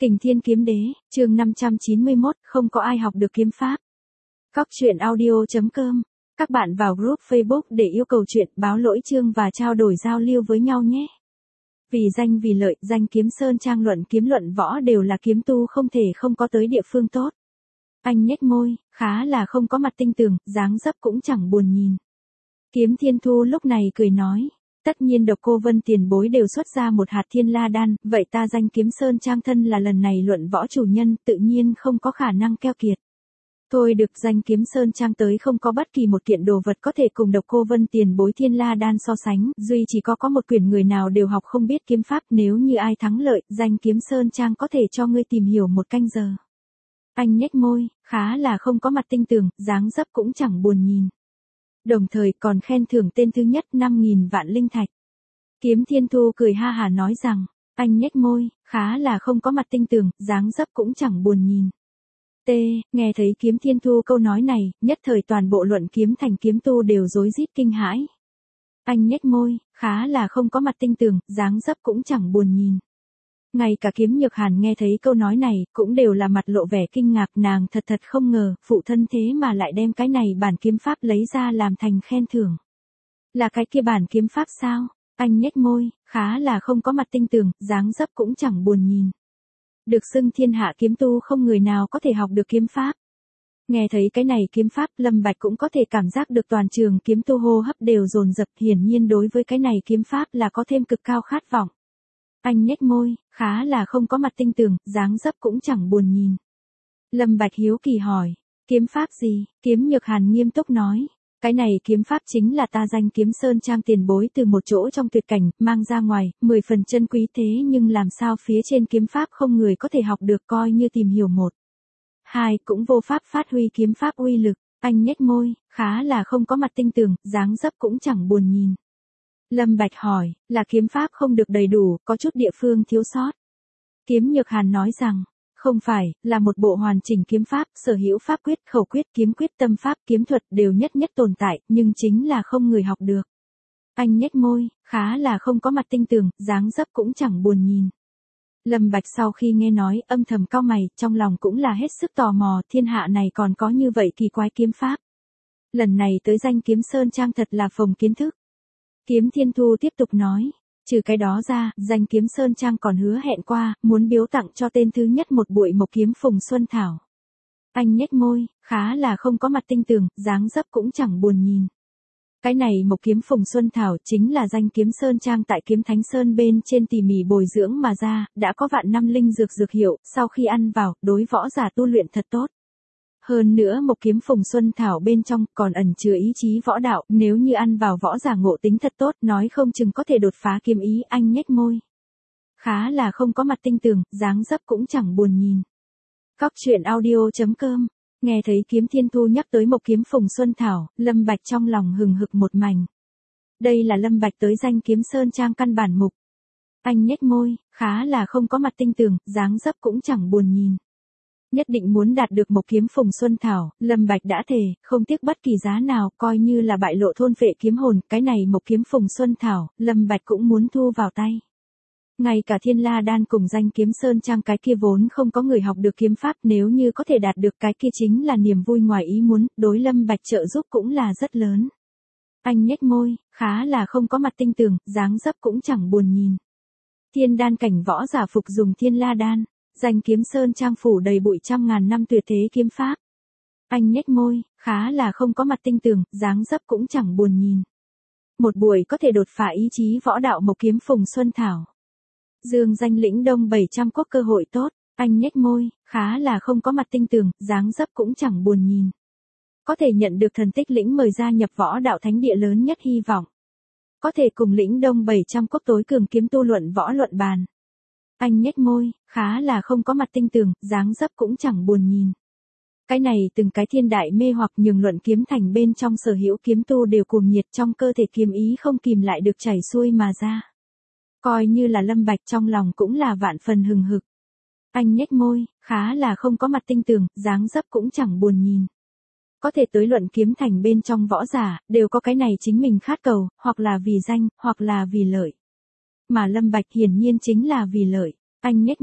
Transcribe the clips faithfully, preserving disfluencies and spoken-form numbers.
Kình Thiên Kiếm Đế, chương năm trăm chín mươi mốt, không có ai học được kiếm pháp. Cóc truyện audio chấm com. Các bạn vào group Facebook để yêu cầu chuyện, báo lỗi chương và trao đổi giao lưu với nhau nhé. Vì danh vì lợi, danh kiếm sơn trang luận kiếm luận võ đều là kiếm tu không thể không có tới địa phương tốt. Anh nhếch môi, khá là không có mặt tinh tường, dáng dấp cũng chẳng buồn nhìn. Kiếm Thiên Thu lúc này cười nói. Tất nhiên Độc Cô Vân tiền bối đều xuất ra một hạt thiên la đan, vậy ta danh kiếm sơn trang thân là lần này luận võ chủ nhân, tự nhiên không có khả năng keo kiệt. Thôi được, danh kiếm sơn trang tới không có bất kỳ một kiện đồ vật có thể cùng Độc Cô Vân tiền bối thiên la đan so sánh, duy chỉ có có một quyển người nào đều học không biết kiếm pháp, nếu như ai thắng lợi, danh kiếm sơn trang có thể cho ngươi tìm hiểu một canh giờ. Anh nhếch môi, khá là không có mặt tinh tường, dáng dấp cũng chẳng buồn nhìn. Đồng thời còn khen thưởng tên thứ nhất năm nghìn vạn linh thạch. Kiếm Thiên Thu cười ha hà nói rằng, anh nhếch môi, khá là không có mặt tinh tường, dáng dấp cũng chẳng buồn nhìn. T, nghe thấy Kiếm Thiên Thu câu nói này, nhất thời toàn bộ luận kiếm thành kiếm tu đều rối rít kinh hãi. Anh nhếch môi, khá là không có mặt tinh tường, dáng dấp cũng chẳng buồn nhìn. Ngay cả Kiếm Nhược Hàn nghe thấy câu nói này, cũng đều là mặt lộ vẻ kinh ngạc, nàng thật thật không ngờ, phụ thân thế mà lại đem cái này bản kiếm pháp lấy ra làm thành khen thưởng. Là cái kia bản kiếm pháp sao? Anh nhếch môi, khá là không có mặt tinh tường, dáng dấp cũng chẳng buồn nhìn. Được xưng thiên hạ kiếm tu không người nào có thể học được kiếm pháp. Nghe thấy cái này kiếm pháp, Lâm Bạch cũng có thể cảm giác được toàn trường kiếm tu hô hấp đều dồn dập, hiển nhiên đối với cái này kiếm pháp là có thêm cực cao khát vọng. Anh nhếch môi, khá là không có mặt tinh tường, dáng dấp cũng chẳng buồn nhìn. Lâm Bạch hiếu kỳ hỏi, kiếm pháp gì? Kiếm Nhược Hàn nghiêm túc nói, cái này kiếm pháp chính là ta danh kiếm sơn trang tiền bối từ một chỗ trong tuyệt cảnh, mang ra ngoài, mười phần chân quý thế nhưng làm sao phía trên kiếm pháp không người có thể học được, coi như tìm hiểu một. Hai, cũng vô pháp phát huy kiếm pháp uy lực. Anh nhếch môi, khá là không có mặt tinh tường, dáng dấp cũng chẳng buồn nhìn. Lâm Bạch hỏi, là kiếm pháp không được đầy đủ, có chút địa phương thiếu sót. Kiếm Nhược Hàn nói rằng, không phải, là một bộ hoàn chỉnh kiếm pháp, sở hữu pháp quyết, khẩu quyết, kiếm quyết, tâm pháp, kiếm thuật đều nhất nhất tồn tại, nhưng chính là không người học được. Anh nhếch môi, khá là không có mặt tinh tường, dáng dấp cũng chẳng buồn nhìn. Lâm Bạch sau khi nghe nói, âm thầm cau mày, trong lòng cũng là hết sức tò mò, thiên hạ này còn có như vậy kỳ quái kiếm pháp. Lần này tới danh kiếm sơn trang thật là phồng kiến thức. Kiếm Thiên Thu tiếp tục nói, trừ cái đó ra, danh kiếm sơn trang còn hứa hẹn qua, muốn biếu tặng cho tên thứ nhất một bụi mộc kiếm phùng xuân thảo. Anh nhếch môi, khá là không có mặt tinh tường, dáng dấp cũng chẳng buồn nhìn. Cái này mộc kiếm phùng xuân thảo chính là danh kiếm sơn trang tại kiếm thánh sơn bên trên tỉ mỉ bồi dưỡng mà ra, đã có vạn năm linh dược dược hiệu, sau khi ăn vào, đối võ giả tu luyện thật tốt. Hơn nữa mộc kiếm phùng xuân thảo bên trong còn ẩn chứa ý chí võ đạo, nếu như ăn vào võ giả ngộ tính thật tốt, nói không chừng có thể đột phá kiếm ý. Anh nhếch môi, khá là không có mặt tinh tường, dáng dấp cũng chẳng buồn nhìn. Cóc truyện audio chấm com. Nghe thấy Kiếm Thiên Thu nhắc tới mộc kiếm phùng xuân thảo, Lâm Bạch trong lòng hừng hực một mảnh. Đây là Lâm Bạch tới danh kiếm sơn trang căn bản mục. Anh nhếch môi, khá là không có mặt tinh tường, dáng dấp cũng chẳng buồn nhìn. Nhất định muốn đạt được mộc kiếm phùng xuân thảo, Lâm Bạch đã thề, không tiếc bất kỳ giá nào, coi như là bại lộ thôn phệ kiếm hồn, cái này mộc kiếm phùng xuân thảo, Lâm Bạch cũng muốn thu vào tay. Ngay cả thiên la đan cùng danh kiếm sơn trang cái kia vốn không có người học được kiếm pháp, nếu như có thể đạt được cái kia chính là niềm vui ngoài ý muốn, đối Lâm Bạch trợ giúp cũng là rất lớn. Anh nhếch môi, khá là không có mặt tinh tường, dáng dấp cũng chẳng buồn nhìn. Thiên đan cảnh võ giả phục dùng thiên la đan. Danh kiếm sơn trang phủ đầy bụi trăm ngàn năm tuyệt thế kiếm pháp. Anh nhếch môi, khá là không có mặt tinh tường, dáng dấp cũng chẳng buồn nhìn. Một buổi có thể đột phá ý chí võ đạo mộc kiếm phùng xuân thảo. Dương danh lĩnh đông bảy trăm quốc cơ hội tốt. Anh nhếch môi, khá là không có mặt tinh tường, dáng dấp cũng chẳng buồn nhìn. Có thể nhận được thần tích lĩnh mời gia nhập võ đạo thánh địa lớn nhất hy vọng. Có thể cùng lĩnh đông bảy trăm quốc tối cường kiếm tu luận võ luận bàn. Anh nhếch môi, khá là không có mặt tinh tường, dáng dấp cũng chẳng buồn nhìn. Cái này từng cái thiên đại mê hoặc nhường luận kiếm thành bên trong sở hữu kiếm tu đều cuồng nhiệt, trong cơ thể kiếm ý không kìm lại được chảy xuôi mà ra. Coi như là Lâm Bạch trong lòng cũng là vạn phần hừng hực. Anh nhếch môi, khá là không có mặt tinh tường, dáng dấp cũng chẳng buồn nhìn. Có thể tới luận kiếm thành bên trong võ giả, đều có cái này chính mình khát cầu, hoặc là vì danh, hoặc là vì lợi. Mà Lâm Bạch hiển nhiên chính là vì lợi. Anh nhếch môi,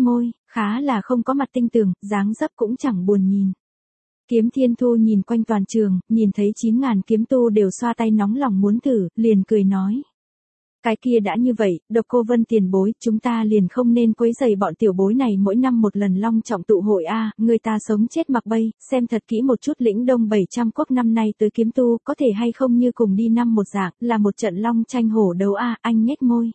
khá là không có mặt tinh tường, dáng dấp cũng chẳng buồn nhìn. Kiếm Thiên Thu nhìn quanh toàn trường, nhìn thấy chín ngàn kiếm tu đều xoa tay nóng lòng muốn thử, liền cười nói. Cái kia đã như vậy, Độc Cô Vân tiền bối, chúng ta liền không nên quấy rầy bọn tiểu bối này mỗi năm một lần long trọng tụ hội a, người ta sống chết mặc bay, xem thật kỹ một chút lĩnh đông bảy trăm quốc năm nay tới kiếm tu, có thể hay không như cùng đi năm một dạng, là một trận long tranh hổ đấu a, anh nhếch môi.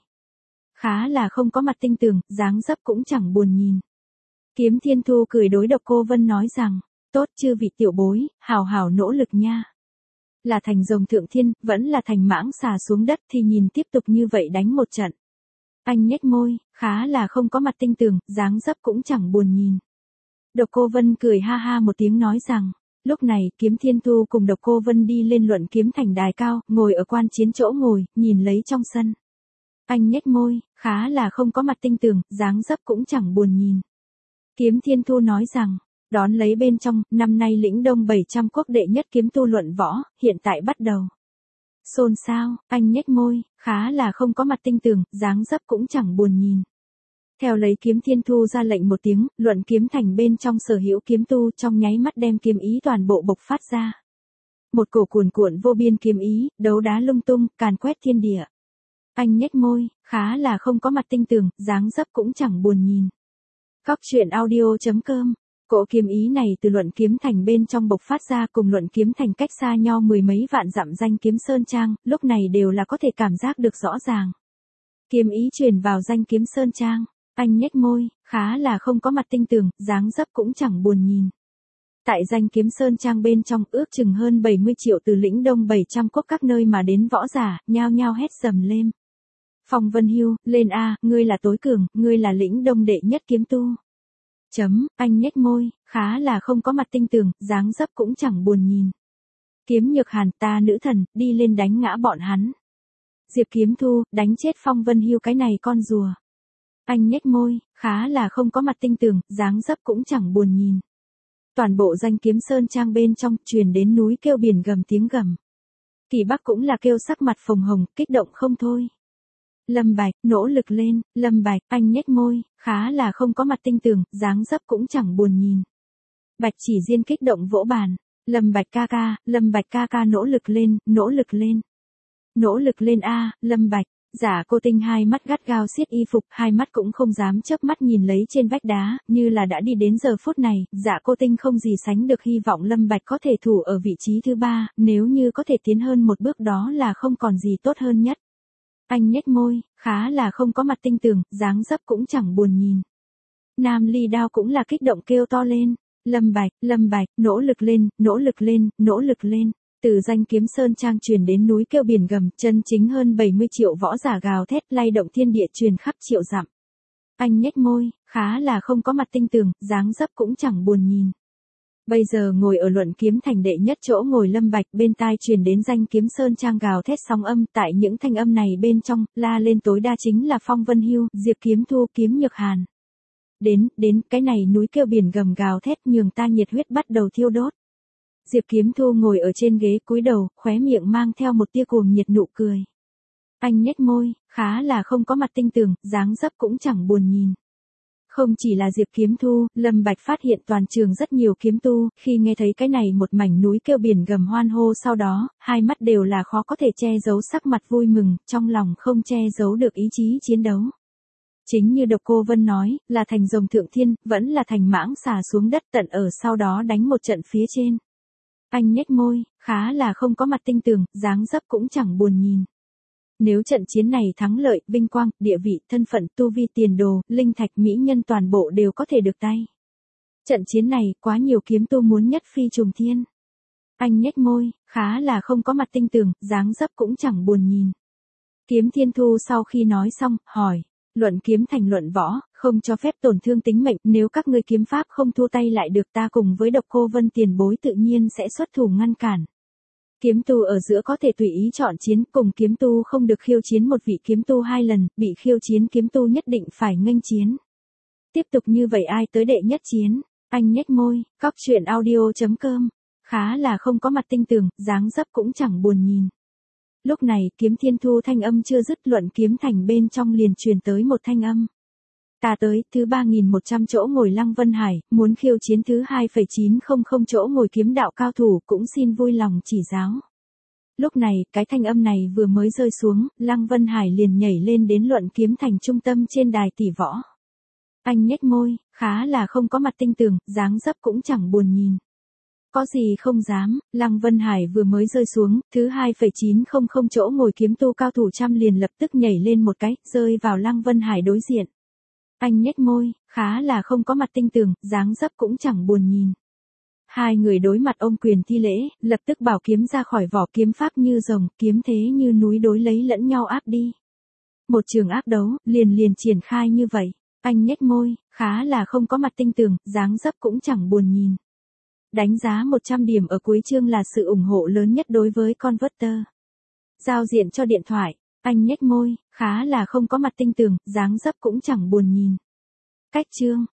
Khá là không có mặt tinh tường, dáng dấp cũng chẳng buồn nhìn. Kiếm Thiên Thu cười đối Độc Cô Vân nói rằng, tốt chư vị tiểu bối, hào hào nỗ lực nha. Là thành rồng thượng thiên, vẫn là thành mãng xà xuống đất thì nhìn tiếp tục như vậy đánh một trận. Anh nhếch môi, khá là không có mặt tinh tường, dáng dấp cũng chẳng buồn nhìn. Độc Cô Vân cười ha ha một tiếng nói rằng, lúc này Kiếm Thiên Thu cùng Độc Cô Vân đi lên luận kiếm thành đài cao, ngồi ở quan chiến chỗ ngồi, nhìn lấy trong sân. Anh nhếch môi, khá là không có mặt tinh tường, dáng dấp cũng chẳng buồn nhìn. Kiếm Thiên Thu nói rằng, đón lấy bên trong, năm nay lĩnh đông bảy trăm quốc đệ nhất kiếm tu luận võ, hiện tại bắt đầu. Xôn xao, anh nhếch môi, khá là không có mặt tinh tường, dáng dấp cũng chẳng buồn nhìn. Theo lấy Kiếm Thiên Thu ra lệnh một tiếng, luận kiếm thành bên trong sở hữu kiếm tu trong nháy mắt đem kiếm ý toàn bộ bộc phát ra. Một cổ cuồn cuộn vô biên kiếm ý, đấu đá lung tung, càn quét thiên địa. Anh nhếch môi, khá là không có mặt tinh tường, dáng dấp cũng chẳng buồn nhìn. Góc truyện audio chấm com. Cỗ kiếm ý này từ luận kiếm thành bên trong bộc phát ra cùng luận kiếm thành cách xa nhau mười mấy vạn dặm danh kiếm sơn trang, lúc này đều là có thể cảm giác được rõ ràng. Kiếm ý truyền vào danh kiếm sơn trang, anh nhếch môi, khá là không có mặt tinh tường, dáng dấp cũng chẳng buồn nhìn. Tại danh kiếm sơn trang bên trong ước chừng hơn bảy mươi triệu từ lĩnh đông bảy trăm quốc các nơi mà đến võ giả, nhao nhao hét dầm lên. Phong Vân Hưu, lên a, ngươi là tối cường, ngươi là lĩnh đông đệ nhất kiếm tu. Chấm, anh nhếch môi, khá là không có mặt tinh tường, dáng dấp cũng chẳng buồn nhìn. Kiếm Nhược Hàn, ta nữ thần, đi lên đánh ngã bọn hắn. Diệp Kiếm Thu, đánh chết Phong Vân Hưu cái này con rùa. Anh nhếch môi, khá là không có mặt tinh tường, dáng dấp cũng chẳng buồn nhìn. Toàn bộ danh kiếm sơn trang bên trong, truyền đến núi kêu biển gầm tiếng gầm. Kỳ Bắc cũng là kêu sắc mặt phồng hồng, kích động không thôi. Lâm Bạch, nỗ lực lên, Lâm Bạch, anh nhếch môi, khá là không có mặt tinh tường, dáng dấp cũng chẳng buồn nhìn. Bạch Chỉ Diên kích động vỗ bàn, Lâm Bạch ca ca, Lâm Bạch ca ca nỗ lực lên, nỗ lực lên. Nỗ lực lên a, Lâm Bạch. Giả Cô Tinh hai mắt gắt gao siết y phục, hai mắt cũng không dám chớp mắt nhìn lấy trên vách đá, như là đã đi đến giờ phút này, Giả Cô Tinh không gì sánh được hy vọng Lâm Bạch có thể thủ ở vị trí thứ ba, nếu như có thể tiến hơn một bước đó là không còn gì tốt hơn nhất. Anh nhếch môi, khá là không có mặt tinh tường, dáng dấp cũng chẳng buồn nhìn. Nam Ly Đao cũng là kích động kêu to lên, Lâm Bạch, Lâm Bạch, nỗ lực lên, nỗ lực lên, nỗ lực lên. Từ danh kiếm sơn trang truyền đến núi kêu biển gầm, chân chính hơn bảy mươi triệu võ giả gào thét lay động thiên địa truyền khắp triệu dặm. Anh nhếch môi, khá là không có mặt tinh tường, dáng dấp cũng chẳng buồn nhìn. Bây giờ ngồi ở luận kiếm thành đệ nhất chỗ ngồi Lâm Bạch, bên tai truyền đến danh kiếm sơn trang gào thét sóng âm, tại những thanh âm này bên trong, la lên tối đa chính là Phong Vân Hưu, Diệp Kiếm Thu, Kiếm Nhược Hàn. Đến, đến, cái này núi kêu biển gầm gào thét nhường ta nhiệt huyết bắt đầu thiêu đốt. Diệp Kiếm Thu ngồi ở trên ghế cúi đầu, khóe miệng mang theo một tia cuồng nhiệt nụ cười. Anh nhếch môi, khá là không có mặt tinh tường, dáng dấp cũng chẳng buồn nhìn. Không chỉ là Diệp Kiếm Thu, Lâm Bạch phát hiện toàn trường rất nhiều kiếm tu, khi nghe thấy cái này một mảnh núi kêu biển gầm hoan hô sau đó, hai mắt đều là khó có thể che giấu sắc mặt vui mừng, trong lòng không che giấu được ý chí chiến đấu. Chính như Độc Cô Vân nói, là thành rồng thượng thiên, vẫn là thành mãng xà xuống đất tận ở sau đó đánh một trận phía trên. Anh nhếch môi, khá là không có mặt tinh tường, dáng dấp cũng chẳng buồn nhìn. Nếu trận chiến này thắng lợi, vinh quang, địa vị, thân phận, tu vi, tiền đồ, linh thạch, mỹ nhân toàn bộ đều có thể được tay. Trận chiến này, quá nhiều kiếm tu muốn nhất phi trùng thiên. Anh nhếch môi, khá là không có mặt tinh tường, dáng dấp cũng chẳng buồn nhìn. Kiếm Thiên Thu sau khi nói xong, hỏi, luận kiếm thành luận võ, không cho phép tổn thương tính mệnh, nếu các ngươi kiếm pháp không thua tay lại được ta cùng với Độc Cô Vân tiền bối tự nhiên sẽ xuất thủ ngăn cản. Kiếm tu ở giữa có thể tùy ý chọn chiến, cùng kiếm tu không được khiêu chiến một vị kiếm tu hai lần, bị khiêu chiến kiếm tu nhất định phải nghênh chiến. Tiếp tục như vậy ai tới đệ nhất chiến, anh nhếch môi, góc truyện audio chấm com, khá là không có mặt tinh tường, dáng dấp cũng chẳng buồn nhìn. Lúc này, Kiếm Thiên Thu thanh âm chưa dứt luận kiếm thành bên trong liền truyền tới một thanh âm. Ta tới, thứ ba nghìn một trăm chỗ ngồi Lăng Vân Hải, muốn khiêu chiến thứ hai phẩy chín không không chỗ ngồi kiếm đạo cao thủ, cũng xin vui lòng chỉ giáo. Lúc này, cái thanh âm này vừa mới rơi xuống, Lăng Vân Hải liền nhảy lên đến luận kiếm thành trung tâm trên đài tỷ võ. Anh nhếch môi, khá là không có mặt tinh tường, dáng dấp cũng chẳng buồn nhìn. Có gì không dám, Lăng Vân Hải vừa mới rơi xuống, thứ hai phẩy chín không không chỗ ngồi kiếm tu cao thủ trăm liền lập tức nhảy lên một cái, rơi vào Lăng Vân Hải đối diện. Anh nhếch môi, khá là không có mặt tinh tường, dáng dấp cũng chẳng buồn nhìn. Hai người đối mặt ôm quyền thi lễ, lập tức bảo kiếm ra khỏi vỏ, kiếm pháp như rồng, kiếm thế như núi đối lấy lẫn nhau áp đi. Một trường áp đấu, liền liền triển khai như vậy. Anh nhếch môi, khá là không có mặt tinh tường, dáng dấp cũng chẳng buồn nhìn. Đánh giá một trăm điểm ở cuối chương là sự ủng hộ lớn nhất đối với Converter. Giao diện cho điện thoại. Anh nhếch môi, khá là không có mặt tinh tường, dáng dấp cũng chẳng buồn nhìn. Cách chương.